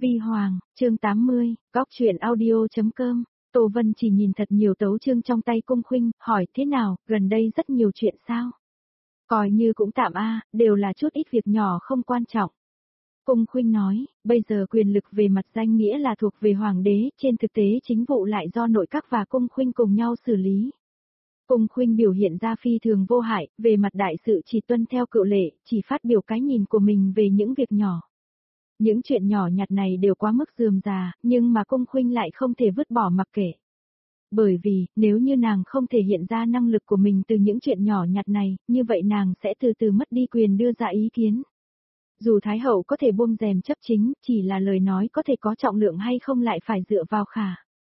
Vi Hoàng, chương 80, góc truyện audio.com. Tô Vân chỉ nhìn thật nhiều tấu chương trong tay Cung Khuynh, hỏi thế nào, gần đây rất nhiều chuyện sao? Coi như cũng tạm đều là chút ít việc nhỏ không quan trọng. Cung Khuynh nói, bây giờ quyền lực về mặt danh nghĩa là thuộc về Hoàng đế, trên thực tế chính vụ lại do nội các và Cung Khuynh cùng nhau xử lý. Cung Khuynh biểu hiện ra phi thường vô hại, về mặt đại sự chỉ tuân theo cựu lệ, chỉ phát biểu cái nhìn của mình về những việc nhỏ. Những chuyện nhỏ nhặt này đều quá mức rườm rà, nhưng mà Cung Khuynh lại không thể vứt bỏ mặc kệ. Bởi vì, nếu như nàng không thể hiện ra năng lực của mình từ những chuyện nhỏ nhặt này, như vậy nàng sẽ từ từ mất đi quyền đưa ra ý kiến. Dù Thái Hậu có thể buông rèm chấp chính, chỉ là lời nói có thể có trọng lượng hay không lại phải dựa vào khả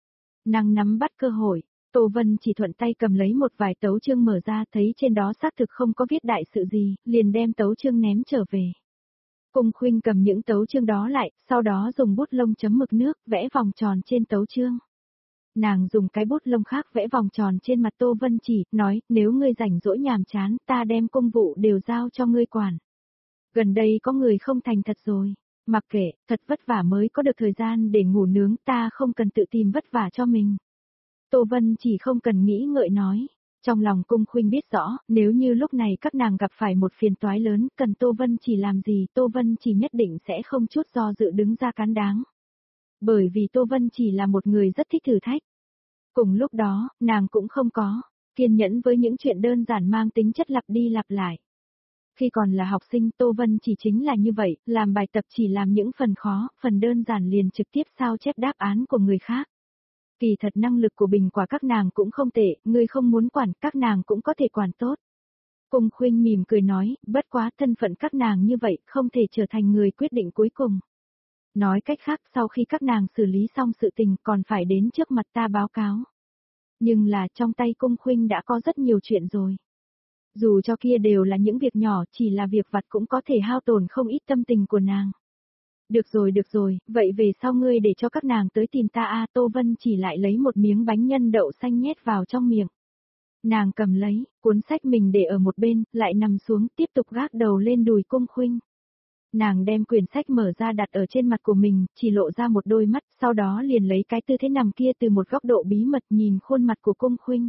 năng nắm bắt cơ hội. Tô Vân chỉ thuận tay cầm lấy một vài tấu chương mở ra, thấy trên đó xác thực không có viết đại sự gì, liền đem tấu chương ném trở về. Cung Khuynh cầm những tấu chương đó lại, sau đó dùng bút lông chấm mực nước, vẽ vòng tròn trên tấu chương. Nàng dùng cái bút lông khác vẽ vòng tròn trên mặt Tô Vân chỉ, nói, nếu ngươi rảnh rỗi nhàm chán, ta đem công vụ đều giao cho ngươi quản. Gần đây có người không thành thật rồi. Mặc kệ, thật vất vả mới có được thời gian để ngủ nướng, ta không cần tự tìm vất vả cho mình. Tô Vân chỉ không cần nghĩ ngợi nói. Trong lòng Cung Khuynh biết rõ, nếu như lúc này các nàng gặp phải một phiền toái lớn, cần Tô Vân chỉ làm gì, Tô Vân chỉ nhất định sẽ không chút do dự đứng ra cán đáng. Bởi vì Tô Vân chỉ là một người rất thích thử thách. Cùng lúc đó, nàng cũng không có kiên nhẫn với những chuyện đơn giản mang tính chất lặp đi lặp lại. Khi còn là học sinh, Tô Vân chỉ chính là như vậy, làm bài tập chỉ làm những phần khó, phần đơn giản liền trực tiếp sao chép đáp án của người khác. Kỳ thật năng lực của bình quả các nàng cũng không tệ, ngươi không muốn quản, các nàng cũng có thể quản tốt. Cung Khuynh mỉm cười nói, bất quá thân phận các nàng như vậy, không thể trở thành người quyết định cuối cùng. Nói cách khác, sau khi các nàng xử lý xong sự tình, còn phải đến trước mặt ta báo cáo. Nhưng là trong tay Cung Khuynh đã có rất nhiều chuyện rồi. Dù cho kia đều là những việc nhỏ, chỉ là việc vặt cũng có thể hao tổn không ít tâm tình của nàng. Được rồi, vậy về sau ngươi để cho các nàng tới tìm ta Tô Vân chỉ lại lấy một miếng bánh nhân đậu xanh nhét vào trong miệng. Nàng cầm lấy, cuốn sách mình để ở một bên, lại nằm xuống, tiếp tục gác đầu lên đùi Cung Khuynh. Nàng đem quyển sách mở ra đặt ở trên mặt của mình, chỉ lộ ra một đôi mắt, sau đó liền lấy cái tư thế nằm kia từ một góc độ bí mật nhìn khuôn mặt của Cung Khuynh.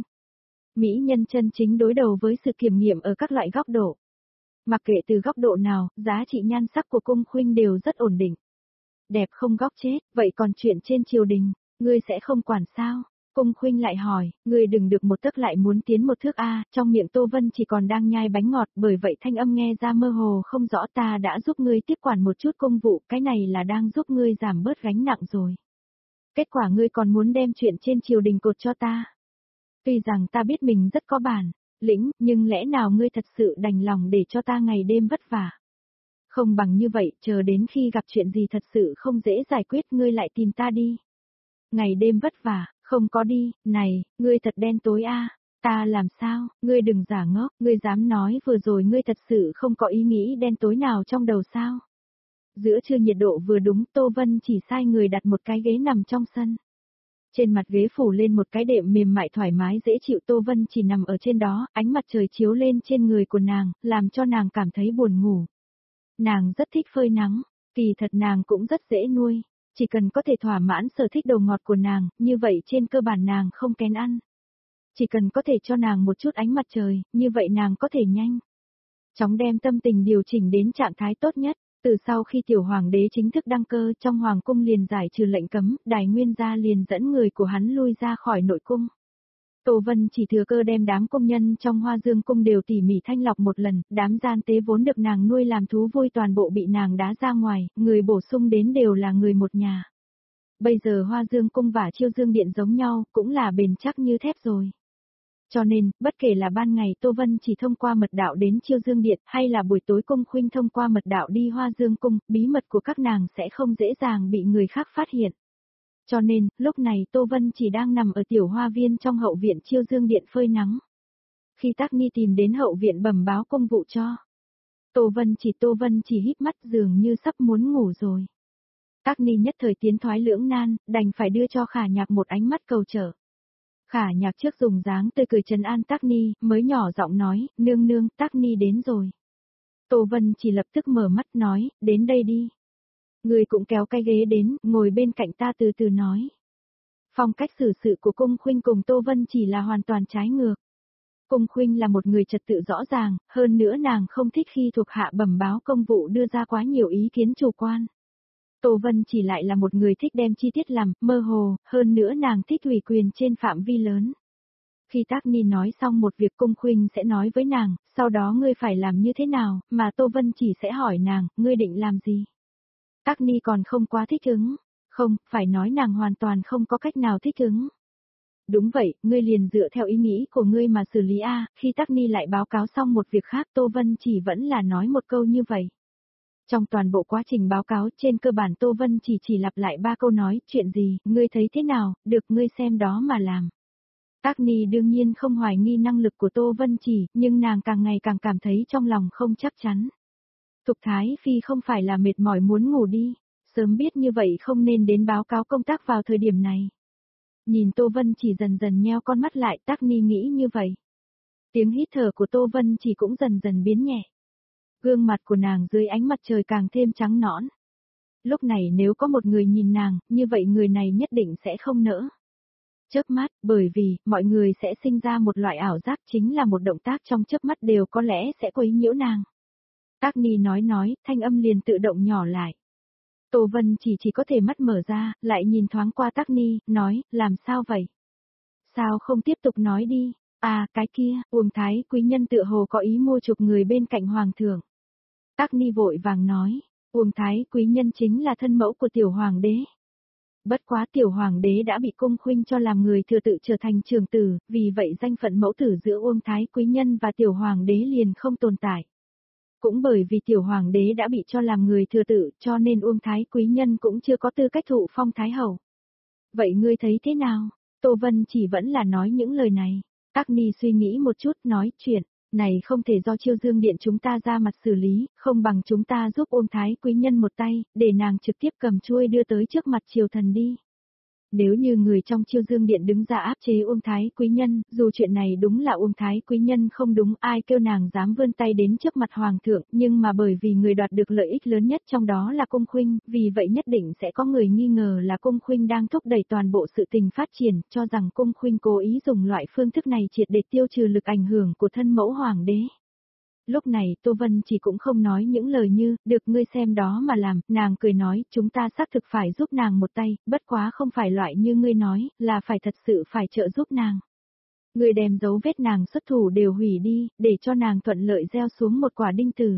Mỹ nhân chân chính đối đầu với sự kiểm nghiệm ở các loại góc độ. Mặc kệ từ góc độ nào, giá trị nhan sắc của Cung Khuynh đều rất ổn định. Đẹp không góc chết, vậy còn chuyện trên triều đình, ngươi sẽ không quản sao? Cung Khuynh lại hỏi, ngươi đừng được một tấc lại muốn tiến một thước trong miệng Tô Vân chỉ còn đang nhai bánh ngọt, bởi vậy thanh âm nghe ra mơ hồ không rõ, ta đã giúp ngươi tiếp quản một chút công vụ, cái này là đang giúp ngươi giảm bớt gánh nặng rồi. Kết quả ngươi còn muốn đem chuyện trên triều đình cột cho ta. Tuy rằng ta biết mình rất có bản lĩnh, nhưng lẽ nào ngươi thật sự đành lòng để cho ta ngày đêm vất vả? Không bằng như vậy, chờ đến khi gặp chuyện gì thật sự không dễ giải quyết ngươi lại tìm ta đi. Ngày đêm vất vả, không có đi, này, ngươi thật đen tối ta làm sao, ngươi đừng giả ngốc, ngươi dám nói vừa rồi ngươi thật sự không có ý nghĩ đen tối nào trong đầu sao? Giữa trưa nhiệt độ vừa đúng, Tô Vân chỉ sai người đặt một cái ghế nằm trong sân. Trên mặt ghế phủ lên một cái đệm mềm mại thoải mái dễ chịu, Tô Vân chỉ nằm ở trên đó, ánh mặt trời chiếu lên trên người của nàng, làm cho nàng cảm thấy buồn ngủ. Nàng rất thích phơi nắng, kỳ thật nàng cũng rất dễ nuôi, chỉ cần có thể thỏa mãn sở thích đồ ngọt của nàng, như vậy trên cơ bản nàng không kén ăn. Chỉ cần có thể cho nàng một chút ánh mặt trời, như vậy nàng có thể nhanh chóng đem tâm tình điều chỉnh đến trạng thái tốt nhất. Từ sau khi tiểu hoàng đế chính thức đăng cơ, trong hoàng cung liền giải trừ lệnh cấm, Đài Nguyên gia liền dẫn người của hắn lui ra khỏi nội cung. Tô Vân chỉ thừa cơ đem đám công nhân trong Hoa Dương cung đều tỉ mỉ thanh lọc một lần, đám gian tế vốn được nàng nuôi làm thú vui toàn bộ bị nàng đá ra ngoài, người bổ sung đến đều là người một nhà. Bây giờ Hoa Dương cung và Chiêu Dương điện giống nhau, cũng là bền chắc như thép rồi. Cho nên, bất kể là ban ngày Tô Vân chỉ thông qua mật đạo đến Chiêu Dương điện, hay là buổi tối Cung Khuynh thông qua mật đạo đi Hoa Dương cung, bí mật của các nàng sẽ không dễ dàng bị người khác phát hiện. Cho nên, lúc này Tô Vân chỉ đang nằm ở tiểu hoa viên trong hậu viện Chiêu Dương điện phơi nắng. Khi Tác Ni tìm đến hậu viện bẩm báo công vụ cho Tô Vân chỉ híp mắt dường như sắp muốn ngủ rồi. Tác Ni nhất thời tiến thoái lưỡng nan, đành phải đưa cho Khả Nhạc một ánh mắt cầu trợ. Khả Nhạc trước dùng dáng tươi cười trấn an Tác Ni, mới nhỏ giọng nói, nương nương, Tác Ni đến rồi. Tô Vân chỉ lập tức mở mắt nói, đến đây đi. Ngươi cũng kéo cái ghế đến, ngồi bên cạnh ta từ từ nói. Phong cách xử sự của Cung Khuynh cùng Tô Vân chỉ là hoàn toàn trái ngược. Cung Khuynh là một người trật tự rõ ràng, hơn nữa nàng không thích khi thuộc hạ bẩm báo công vụ đưa ra quá nhiều ý kiến chủ quan. Tô Vân chỉ lại là một người thích đem chi tiết làm mơ hồ, hơn nữa nàng thích ủy quyền trên phạm vi lớn. Khi Tác Ni nói xong một việc Cung Khuynh sẽ nói với nàng, sau đó ngươi phải làm như thế nào, mà Tô Vân chỉ sẽ hỏi nàng, ngươi định làm gì. Tác Ni còn không quá thích ứng. Không, phải nói nàng hoàn toàn không có cách nào thích ứng. Đúng vậy, ngươi liền dựa theo ý nghĩ của ngươi mà xử lý a. Khi Tác Ni lại báo cáo xong một việc khác Tô Vân chỉ vẫn là nói một câu như vậy. Trong toàn bộ quá trình báo cáo trên cơ bản Tô Vân chỉ lặp lại 3 câu nói, chuyện gì, ngươi thấy thế nào, được ngươi xem đó mà làm. Tác Ni đương nhiên không hoài nghi năng lực của Tô Vân chỉ, nhưng nàng càng ngày càng cảm thấy trong lòng không chắc chắn. Thục Thái Phi không phải là mệt mỏi muốn ngủ đi, sớm biết như vậy không nên đến báo cáo công tác vào thời điểm này. Nhìn Tô Vân chỉ dần dần nheo con mắt lại, Tác Ni nghĩ như vậy. Tiếng hít thở của Tô Vân chỉ cũng dần dần biến nhẹ. Gương mặt của nàng dưới ánh mặt trời càng thêm trắng nõn. Lúc này nếu có một người nhìn nàng, như vậy người này nhất định sẽ không nỡ. Chớp mắt, bởi vì, mọi người sẽ sinh ra một loại ảo giác chính là một động tác trong chớp mắt đều có lẽ sẽ quấy nhiễu nàng. Tác Ni nói, thanh âm liền tự động nhỏ lại. Tô Vân chỉ có thể mắt mở ra, lại nhìn thoáng qua Tác Ni, nói, làm sao vậy? Sao không tiếp tục nói đi? À, cái kia, Uông Thái quý nhân tựa hồ có ý mua chuộc người bên cạnh hoàng thượng. Tác Ni vội vàng nói, Uông Thái quý nhân chính là thân mẫu của tiểu hoàng đế. Bất quá tiểu hoàng đế đã bị Cung Khuynh cho làm người thừa tự trở thành trường tử, vì vậy danh phận mẫu tử giữa Uông Thái quý nhân và tiểu hoàng đế liền không tồn tại. Cũng bởi vì tiểu hoàng đế đã bị cho làm người thừa tự cho nên Uông Thái quý nhân cũng chưa có tư cách thụ phong thái hậu. Vậy ngươi thấy thế nào? Tô Vân chỉ vẫn là nói những lời này. Tác Ni suy nghĩ một chút nói chuyện, này không thể do Chiêu Dương Điện chúng ta ra mặt xử lý, không bằng chúng ta giúp Uông Thái quý nhân một tay, để nàng trực tiếp cầm chuôi đưa tới trước mặt triều thần đi. Nếu như người trong Chiêu Dương Điện đứng ra áp chế Uông Thái quý nhân, dù chuyện này đúng là Uông Thái quý nhân không đúng ai kêu nàng dám vươn tay đến trước mặt Hoàng thượng, nhưng mà bởi vì người đoạt được lợi ích lớn nhất trong đó là Cung Khuynh, vì vậy nhất định sẽ có người nghi ngờ là Cung Khuynh đang thúc đẩy toàn bộ sự tình phát triển, cho rằng Cung Khuynh cố ý dùng loại phương thức này triệt để tiêu trừ lực ảnh hưởng của thân mẫu Hoàng đế. Lúc này Tô Vân chỉ cũng không nói những lời như, được ngươi xem đó mà làm, nàng cười nói, chúng ta xác thực phải giúp nàng một tay, bất quá không phải loại như ngươi nói, là phải thật sự phải trợ giúp nàng. Ngươi đem dấu vết nàng xuất thủ đều hủy đi, để cho nàng thuận lợi gieo xuống một quả đinh tử.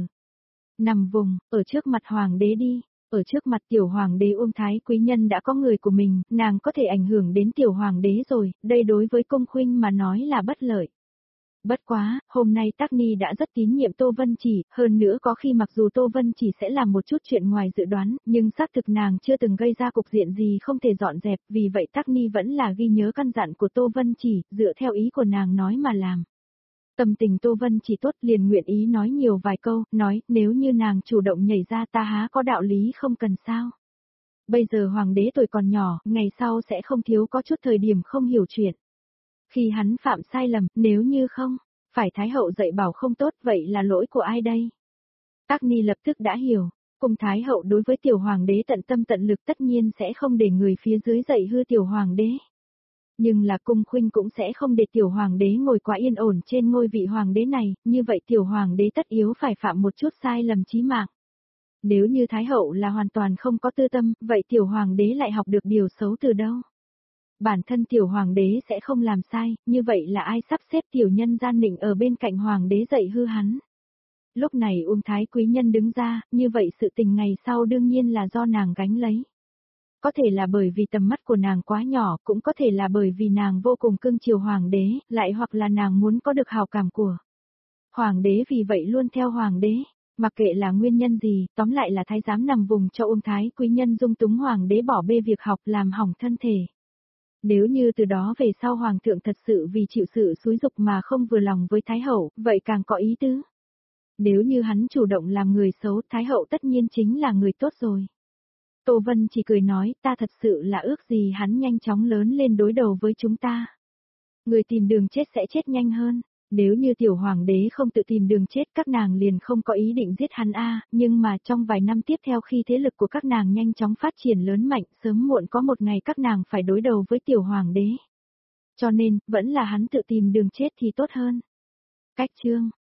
Nằm vùng, ở trước mặt hoàng đế đi, ở trước mặt tiểu hoàng đế Uông Thái quý nhân đã có người của mình, nàng có thể ảnh hưởng đến tiểu hoàng đế rồi, đây đối với Cung Khuynh mà nói là bất lợi. Bất quá, hôm nay Tác Ni đã rất tín nhiệm Tô Vân Chỉ, hơn nữa có khi mặc dù Tô Vân Chỉ sẽ làm một chút chuyện ngoài dự đoán, nhưng xác thực nàng chưa từng gây ra cục diện gì không thể dọn dẹp, vì vậy Tác Ni vẫn là ghi nhớ căn dặn của Tô Vân Chỉ, dựa theo ý của nàng nói mà làm. Tâm tình Tô Vân Chỉ tốt liền nguyện ý nói nhiều vài câu, nói, nếu như nàng chủ động nhảy ra ta há có đạo lý không cần sao. Bây giờ hoàng đế tuổi còn nhỏ, ngày sau sẽ không thiếu có chút thời điểm không hiểu chuyện. Khi hắn phạm sai lầm, nếu như không, phải Thái hậu dạy bảo không tốt vậy là lỗi của ai đây? Tác Ni lập tức đã hiểu, cùng Thái hậu đối với tiểu hoàng đế tận tâm tận lực tất nhiên sẽ không để người phía dưới dạy hư tiểu hoàng đế. Nhưng là Cung Khuynh cũng sẽ không để tiểu hoàng đế ngồi quá yên ổn trên ngôi vị hoàng đế này, như vậy tiểu hoàng đế tất yếu phải phạm một chút sai lầm chí mạng. Nếu như Thái hậu là hoàn toàn không có tư tâm, vậy tiểu hoàng đế lại học được điều xấu từ đâu? Bản thân tiểu hoàng đế sẽ không làm sai, như vậy là ai sắp xếp tiểu nhân gian nịnh ở bên cạnh hoàng đế dạy hư hắn. Lúc này Uông Thái quý nhân đứng ra, như vậy sự tình ngày sau đương nhiên là do nàng gánh lấy. Có thể là bởi vì tầm mắt của nàng quá nhỏ, cũng có thể là bởi vì nàng vô cùng cưng chiều hoàng đế, lại hoặc là nàng muốn có được hào cảm của hoàng đế vì vậy luôn theo hoàng đế. Mặc kệ là nguyên nhân gì, tóm lại là thái giám nằm vùng cho Uông Thái quý nhân dung túng hoàng đế bỏ bê việc học làm hỏng thân thể. Nếu như từ đó về sau hoàng thượng thật sự vì chịu sự xúi dục mà không vừa lòng với Thái hậu, vậy càng có ý tứ. Nếu như hắn chủ động làm người xấu, Thái hậu tất nhiên chính là người tốt rồi. Tô Vân chỉ cười nói, ta thật sự là ước gì hắn nhanh chóng lớn lên đối đầu với chúng ta. Người tìm đường chết sẽ chết nhanh hơn. Nếu như tiểu hoàng đế không tự tìm đường chết các nàng liền không có ý định giết hắn nhưng mà trong vài năm tiếp theo khi thế lực của các nàng nhanh chóng phát triển lớn mạnh, sớm muộn có một ngày các nàng phải đối đầu với tiểu hoàng đế. Cho nên, vẫn là hắn tự tìm đường chết thì tốt hơn. Cách chương